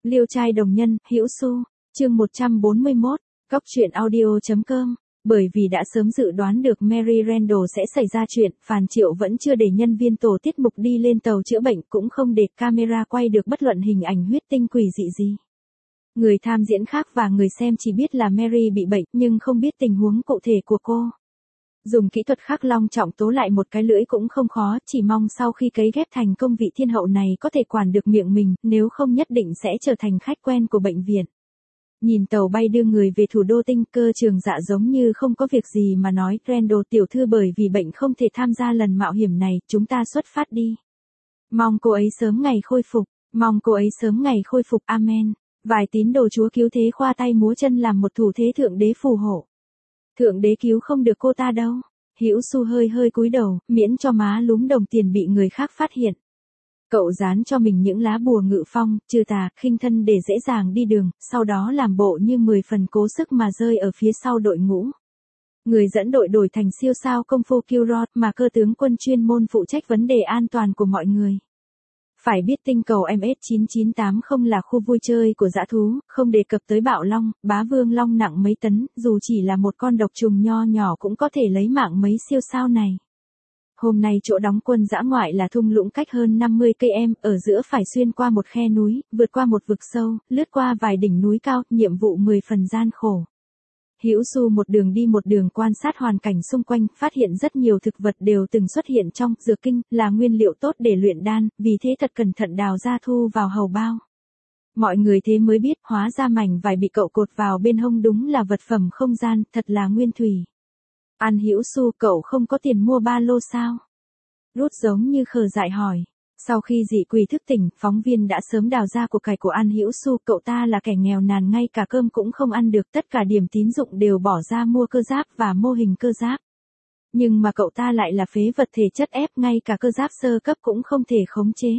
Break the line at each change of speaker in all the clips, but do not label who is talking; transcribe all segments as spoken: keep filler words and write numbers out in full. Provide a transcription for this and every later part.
Liêu trai đồng nhân, Hữu Xu, chương một trăm bốn mươi mốt, góc truyện audio chấm com. Bởi vì đã sớm dự đoán được Mary Randall sẽ xảy ra chuyện, Phàn Triệu vẫn chưa để nhân viên tổ tiết mục đi lên tàu chữa bệnh, cũng không để camera quay được bất luận hình ảnh huyết tinh quỷ dị gì. Người tham diễn khác và người xem chỉ biết là Mary bị bệnh, nhưng không biết tình huống cụ thể của cô. Dùng kỹ thuật khắc long trọng tố lại một cái lưỡi cũng không khó, chỉ mong sau khi cấy ghép thành công vị thiên hậu này có thể quản được miệng mình, nếu không nhất định sẽ trở thành khách quen của bệnh viện. Nhìn tàu bay đưa người về thủ đô Tinh, Cơ Trường Dạ giống như không có việc gì mà nói, Randall tiểu thư bởi vì bệnh không thể tham gia lần mạo hiểm này, chúng ta xuất phát đi. Mong cô ấy sớm ngày khôi phục, mong cô ấy sớm ngày khôi phục, amen. Vài tín đồ Chúa Cứu Thế khoa tay múa chân làm một thủ thế thượng đế phù hộ. Thượng đế cứu không được cô ta đâu. Hữu Xu hơi hơi cúi đầu, miễn cho má lúm đồng tiền bị người khác phát hiện. Cậu dán cho mình những lá bùa ngự phong, trừ tà, khinh thân để dễ dàng đi đường, sau đó làm bộ như mười phần cố sức mà rơi ở phía sau đội ngũ. Người dẫn đội đổi thành siêu sao công phu Kilrod mà cơ tướng quân chuyên môn phụ trách vấn đề an toàn của mọi người. Phải biết tinh cầu M S chín chín tám không là khu vui chơi của dã thú, không đề cập tới bạo long, bá vương long nặng mấy tấn, dù chỉ là một con độc trùng nho nhỏ cũng có thể lấy mạng mấy siêu sao này. Hôm nay chỗ đóng quân dã ngoại là thung lũng cách hơn năm mươi cây số, ở giữa phải xuyên qua một khe núi, vượt qua một vực sâu, lướt qua vài đỉnh núi cao, nhiệm vụ mười phần gian khổ. Hữu Xu một đường đi một đường quan sát hoàn cảnh xung quanh, phát hiện rất nhiều thực vật đều từng xuất hiện trong dược kinh, là nguyên liệu tốt để luyện đan, vì thế thật cẩn thận đào ra thu vào hầu bao. Mọi người thế mới biết, hóa ra mảnh vải bị cậu cột vào bên hông đúng là vật phẩm không gian, thật là nguyên thủy. An Hữu Xu, cậu không có tiền mua ba lô sao? Rút giống như khờ dại hỏi. Sau khi dị quỷ thức tỉnh, phóng viên đã sớm đào ra của cải của An Hữu Xu, cậu ta là kẻ nghèo nàn ngay cả cơm cũng không ăn được, tất cả điểm tín dụng đều bỏ ra mua cơ giáp và mô hình cơ giáp. Nhưng mà cậu ta lại là phế vật thể chất ép, ngay cả cơ giáp sơ cấp cũng không thể khống chế.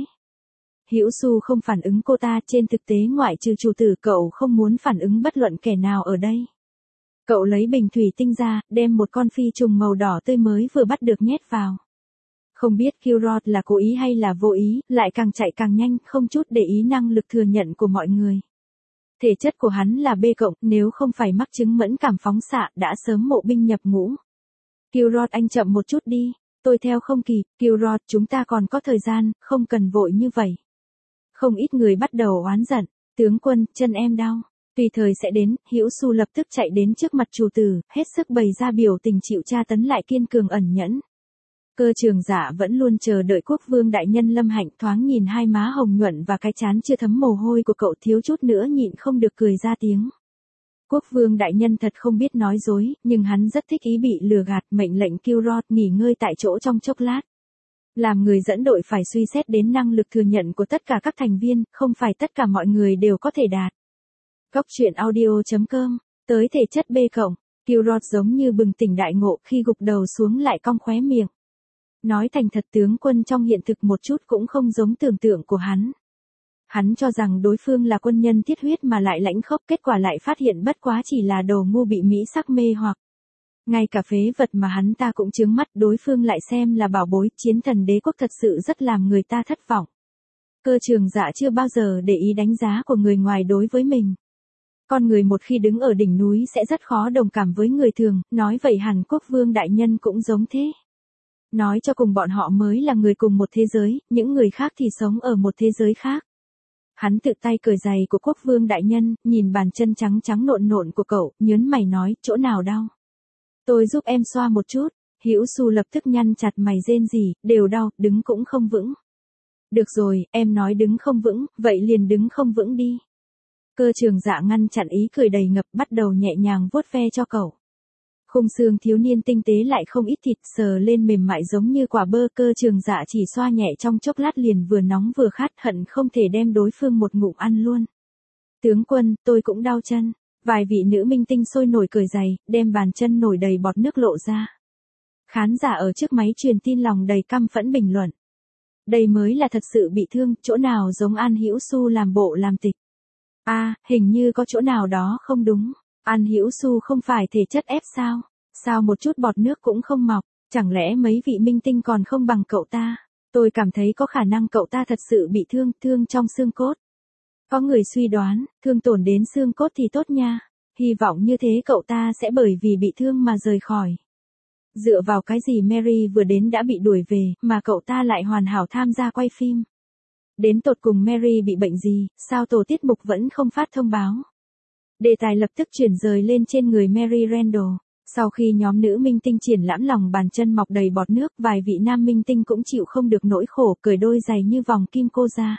Hữu Xu không phản ứng cô ta, trên thực tế ngoại trừ chủ tử cậu không muốn phản ứng bất luận kẻ nào ở đây. Cậu lấy bình thủy tinh ra, đem một con phi trùng màu đỏ tươi mới vừa bắt được nhét vào. Không biết Kilrod là cố ý hay là vô ý, lại càng chạy càng nhanh, không chút để ý năng lực thừa nhận của mọi người. Thể chất của hắn là B cộng, nếu không phải mắc chứng mẫn cảm phóng xạ, đã sớm mộ binh nhập ngũ. Kilrod anh chậm một chút đi, tôi theo không kịp, Kilrod chúng ta còn có thời gian, không cần vội như vậy. Không ít người bắt đầu oán giận, tướng quân, chân em đau. Tùy thời sẽ đến, Hữu Xu lập tức chạy đến trước mặt chủ tử, hết sức bày ra biểu tình chịu tra tấn lại kiên cường ẩn nhẫn. Cơ Trường Dạ vẫn luôn chờ đợi quốc vương đại nhân Lâm Hạnh, thoáng nhìn hai má hồng nhuận và cái trán chưa thấm mồ hôi của cậu thiếu chút nữa nhịn không được cười ra tiếng. Quốc vương đại nhân thật không biết nói dối, nhưng hắn rất thích ý bị lừa gạt, mệnh lệnh Kilrod nghỉ ngơi tại chỗ trong chốc lát. Làm người dẫn đội phải suy xét đến năng lực thừa nhận của tất cả các thành viên, không phải tất cả mọi người đều có thể đạt. Góc truyện audio chấm com, tới thể chất B cộng, Kilrod giống như bừng tỉnh đại ngộ, khi gục đầu xuống lại cong khóe miệng. Nói thành thật, tướng quân trong hiện thực một chút cũng không giống tưởng tượng của hắn. Hắn cho rằng đối phương là quân nhân thiết huyết mà lại lãnh khốc, kết quả lại phát hiện bất quá chỉ là đồ ngu bị mỹ sắc mê hoặc. Ngay cả phế vật mà hắn ta cũng chướng mắt, đối phương lại xem là bảo bối, chiến thần đế quốc thật sự rất làm người ta thất vọng. Cơ Trường Dạ chưa bao giờ để ý đánh giá của người ngoài đối với mình. Con người một khi đứng ở đỉnh núi sẽ rất khó đồng cảm với người thường, nói vậy hẳn quốc vương đại nhân cũng giống thế. Nói cho cùng bọn họ mới là người cùng một thế giới, những người khác thì sống ở một thế giới khác. Hắn tự tay cởi giày của quốc vương đại nhân, nhìn bàn chân trắng trắng nộn nộn của cậu, nhớn mày nói, chỗ nào đau? Tôi giúp em xoa một chút. Hữu Xu lập tức nhăn chặt mày rên rỉ, đều đau, đứng cũng không vững. Được rồi, em nói đứng không vững, vậy liền đứng không vững đi. Cơ Trường Dạ ngăn chặn ý cười đầy ngập, bắt đầu nhẹ nhàng vuốt ve cho cậu. Khung xương thiếu niên tinh tế lại không ít thịt, sờ lên mềm mại giống như quả bơ. Cơ Trường Dạ chỉ xoa nhẹ trong chốc lát liền vừa nóng vừa khát, hận không thể đem đối phương một ngụm ăn luôn. Tướng quân, tôi cũng đau chân. Vài vị nữ minh tinh sôi nổi cởi giày, đem bàn chân nổi đầy bọt nước lộ ra. Khán giả ở trước máy truyền tin lòng đầy căm phẫn bình luận. Đây mới là thật sự bị thương, chỗ nào giống An Hữu Xu làm bộ làm tịch. A, à, hình như có chỗ nào đó không đúng. An Hữu Xu không phải thể chất F sao? Sao một chút bọt nước cũng không mọc? Chẳng lẽ mấy vị minh tinh còn không bằng cậu ta? Tôi cảm thấy có khả năng cậu ta thật sự bị thương, thương trong xương cốt. Có người suy đoán, thương tổn đến xương cốt thì tốt nha. Hy vọng như thế cậu ta sẽ bởi vì bị thương mà rời khỏi. Dựa vào cái gì Mary vừa đến đã bị đuổi về, mà cậu ta lại hoàn hảo tham gia quay phim. Đến tột cùng Mary bị bệnh gì, sao tổ tiết mục vẫn không phát thông báo. Đề tài lập tức chuyển rời lên trên người Mary Randall. Sau khi nhóm nữ minh tinh triển lãm lòng bàn chân mọc đầy bọt nước, vài vị nam minh tinh cũng chịu không được nỗi khổ, cởi đôi giày như vòng kim cô ra.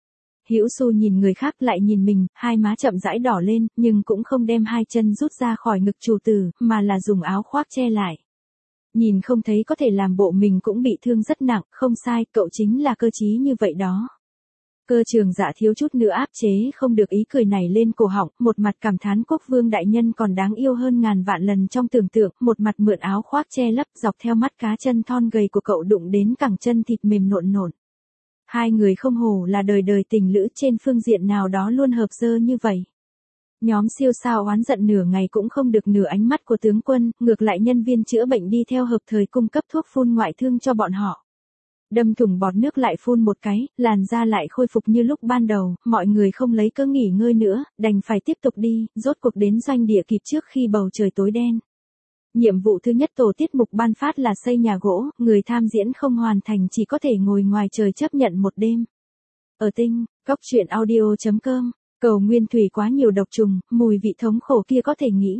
Hữu Xu nhìn người khác lại nhìn mình, hai má chậm rãi đỏ lên, nhưng cũng không đem hai chân rút ra khỏi ngực chủ tử, mà là dùng áo khoác che lại. Nhìn không thấy có thể làm bộ mình cũng bị thương rất nặng, không sai, cậu chính là cơ trí như vậy đó. Cơ Trường Dạ thiếu chút nữa áp chế không được ý cười này lên cổ họng, một mặt cảm thán Quốc Vương đại nhân còn đáng yêu hơn ngàn vạn lần trong tưởng tượng, một mặt mượn áo khoác che lấp, dọc theo mắt cá chân thon gầy của cậu đụng đến cẳng chân thịt mềm nộn nộn. Hai người không hổ là đời đời tình lữ, trên phương diện nào đó luôn hợp dơ như vậy. Nhóm siêu sao oán giận nửa ngày cũng không được nửa ánh mắt của tướng quân, ngược lại nhân viên chữa bệnh đi theo hợp thời cung cấp thuốc phun ngoại thương cho bọn họ. Đâm thủng bọt nước lại phun một cái, làn da lại khôi phục như lúc ban đầu, mọi người không lấy cớ nghỉ ngơi nữa, đành phải tiếp tục đi, rốt cuộc đến doanh địa kịp trước khi bầu trời tối đen. Nhiệm vụ thứ nhất tổ tiết mục ban phát là xây nhà gỗ, người tham diễn không hoàn thành chỉ có thể ngồi ngoài trời chấp nhận một đêm. Ở Tinh, Cóc Truyện Audio chấm com, cầu nguyên thủy quá nhiều độc trùng, mùi vị thống khổ kia có thể nghĩ.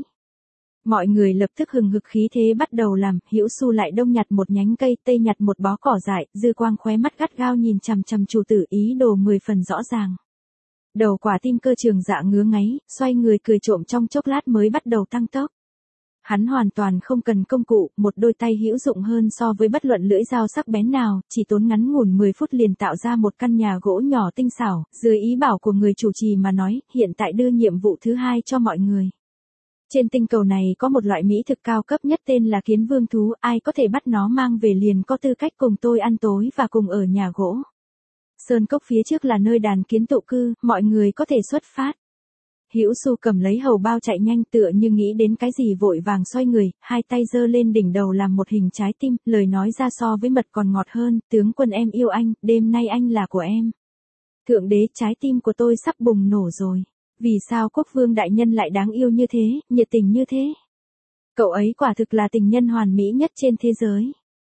Mọi người lập tức hừng hực khí thế bắt đầu làm, Hữu Xu lại đông nhặt một nhánh cây, tây nhặt một bó cỏ dại, dư quang khóe mắt gắt gao nhìn chằm chằm chủ tử, ý đồ mười phần rõ ràng. Đầu quả tim Cơ Trường Dạ ngứa ngáy, xoay người cười trộm trong chốc lát mới bắt đầu tăng tốc. Hắn hoàn toàn không cần công cụ, một đôi tay hữu dụng hơn so với bất luận lưỡi dao sắc bén nào, chỉ tốn ngắn ngủn mười phút liền tạo ra một căn nhà gỗ nhỏ tinh xảo, dưới ý bảo của người chủ trì mà nói, hiện tại đưa nhiệm vụ thứ hai cho mọi người. Trên tinh cầu này có một loại mỹ thực cao cấp nhất tên là kiến vương thú, ai có thể bắt nó mang về liền có tư cách cùng tôi ăn tối và cùng ở nhà gỗ. Sơn cốc phía trước là nơi đàn kiến tụ cư, mọi người có thể xuất phát. Hữu Xu cầm lấy hầu bao chạy nhanh tựa như nghĩ đến cái gì vội vàng xoay người, hai tay giơ lên đỉnh đầu làm một hình trái tim, lời nói ra so với mật còn ngọt hơn, tướng quân em yêu anh, đêm nay anh là của em. Thượng đế, trái tim của tôi sắp bùng nổ rồi. Vì sao Quốc Vương đại nhân lại đáng yêu như thế, nhiệt tình như thế? Cậu ấy quả thực là tình nhân hoàn mỹ nhất trên thế giới.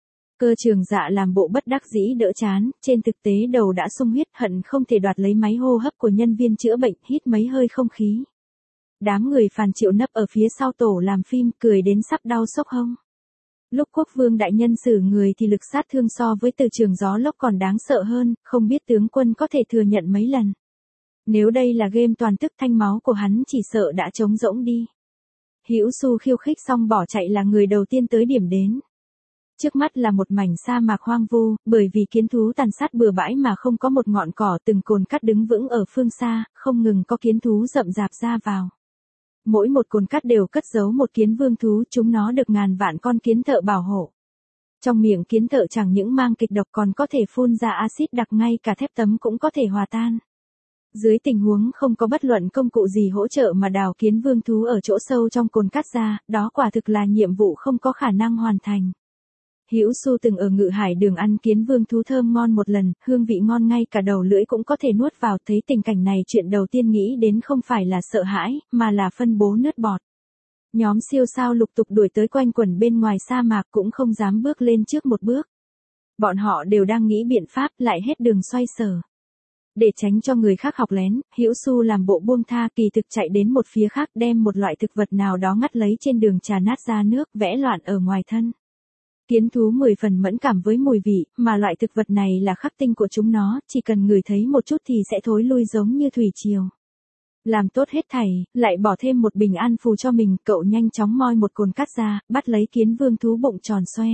Cơ Trường Dạ làm bộ bất đắc dĩ đỡ chán, trên thực tế đầu đã sung huyết, hận không thể đoạt lấy máy hô hấp của nhân viên chữa bệnh, hít mấy hơi không khí. Đám người Phàn Triệu nấp ở phía sau tổ làm phim, cười đến sắp đau sốc hông. Lúc Quốc Vương đại nhân xử người thì lực sát thương so với từ trường gió lốc còn đáng sợ hơn, không biết tướng quân có thể thừa nhận mấy lần. Nếu đây là game toàn tức thanh máu của hắn chỉ sợ đã trống rỗng đi. Hữu Xu khiêu khích xong bỏ chạy là người đầu tiên tới điểm đến. Trước mắt là một mảnh sa mạc hoang vu, bởi vì kiến thú tàn sát bừa bãi mà không có một ngọn cỏ, từng cồn cát đứng vững ở phương xa, không ngừng có kiến thú rậm rạp ra vào. Mỗi một cồn cát đều cất giấu một kiến vương thú, chúng nó được ngàn vạn con kiến thợ bảo hộ. Trong miệng kiến thợ chẳng những mang kịch độc còn có thể phun ra axit đặc, ngay cả thép tấm cũng có thể hòa tan. Dưới tình huống không có bất luận công cụ gì hỗ trợ mà đào kiến vương thú ở chỗ sâu trong cồn cát ra, đó quả thực là nhiệm vụ không có khả năng hoàn thành. Hữu Xu từng ở Ngự Hải Đường ăn kiến vương thú thơm ngon một lần, hương vị ngon ngay cả đầu lưỡi cũng có thể nuốt vào, thấy tình cảnh này chuyện đầu tiên nghĩ đến không phải là sợ hãi, mà là phân bố nước bọt. Nhóm siêu sao lục tục đuổi tới quanh quẩn bên ngoài sa mạc cũng không dám bước lên trước một bước. Bọn họ đều đang nghĩ biện pháp, lại hết đường xoay sở. Để tránh cho người khác học lén, Hữu Xu làm bộ buông tha, kỳ thực chạy đến một phía khác đem một loại thực vật nào đó ngắt lấy trên đường trà nát ra nước, vẽ loạn ở ngoài thân. Kiến thú mười phần mẫn cảm với mùi vị, mà loại thực vật này là khắc tinh của chúng nó, chỉ cần ngửi thấy một chút thì sẽ thối lui giống như thủy triều. Làm tốt hết thảy, lại bỏ thêm một bình an phù cho mình, cậu nhanh chóng moi một cồn cát ra, bắt lấy kiến vương thú bụng tròn xoe.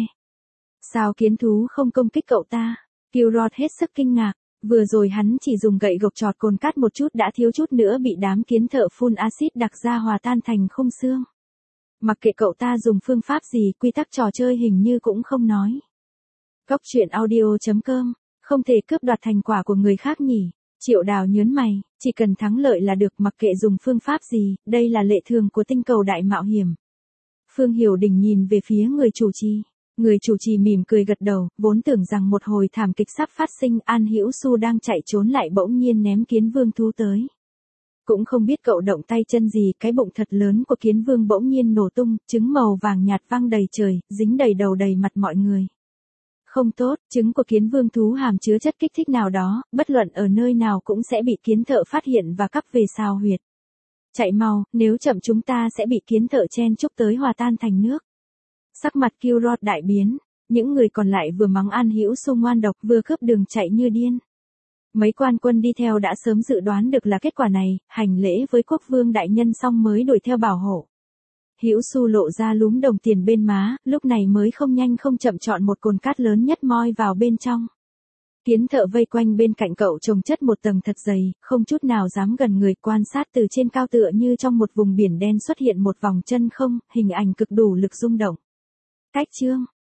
Sao kiến thú không công kích cậu ta? Kilrod hết sức kinh ngạc, vừa rồi hắn chỉ dùng gậy gộc chọt cồn cát một chút đã thiếu chút nữa bị đám kiến thợ phun axit đặc ra hòa tan thành khung xương. Mặc kệ cậu ta dùng phương pháp gì, quy tắc trò chơi hình như cũng không nói. Cóc Truyện Audio chấm com, không thể cướp đoạt thành quả của người khác nhỉ? Triệu Đào nhớn mày, chỉ cần thắng lợi là được, mặc kệ dùng phương pháp gì, đây là lệ thường của tinh cầu đại mạo hiểm. Phương Hiểu Đình nhìn về phía người chủ trì. Người chủ trì mỉm cười gật đầu, vốn tưởng rằng một hồi thảm kịch sắp phát sinh, An Hữu Xu đang chạy trốn lại bỗng nhiên ném kiến vương thú tới. Cũng không biết cậu động tay chân gì, cái bụng thật lớn của Kiến Vương bỗng nhiên nổ tung, trứng màu vàng nhạt văng đầy trời, dính đầy đầu đầy mặt mọi người. Không tốt, trứng của Kiến Vương thú hàm chứa chất kích thích nào đó, bất luận ở nơi nào cũng sẽ bị kiến thợ phát hiện và cắp về xào huyệt. Chạy mau, nếu chậm chúng ta sẽ bị kiến thợ chen chúc tới hòa tan thành nước. Sắc mặt Kilrod đại biến, những người còn lại vừa mắng An Hữu Xu ngoan độc vừa cướp đường chạy như điên. Mấy quan quân đi theo đã sớm dự đoán được là kết quả này, hành lễ với quốc vương đại nhân xong mới đuổi theo bảo hộ. Hữu Xu lộ ra lúm đồng tiền bên má, lúc này mới không nhanh không chậm chọn một cồn cát lớn nhất moi vào bên trong. Kiến thợ vây quanh bên cạnh cậu chồng chất một tầng thật dày, không chút nào dám gần người, quan sát từ trên cao tựa như trong một vùng biển đen xuất hiện một vòng chân không, hình ảnh cực đủ lực rung động. Cách chương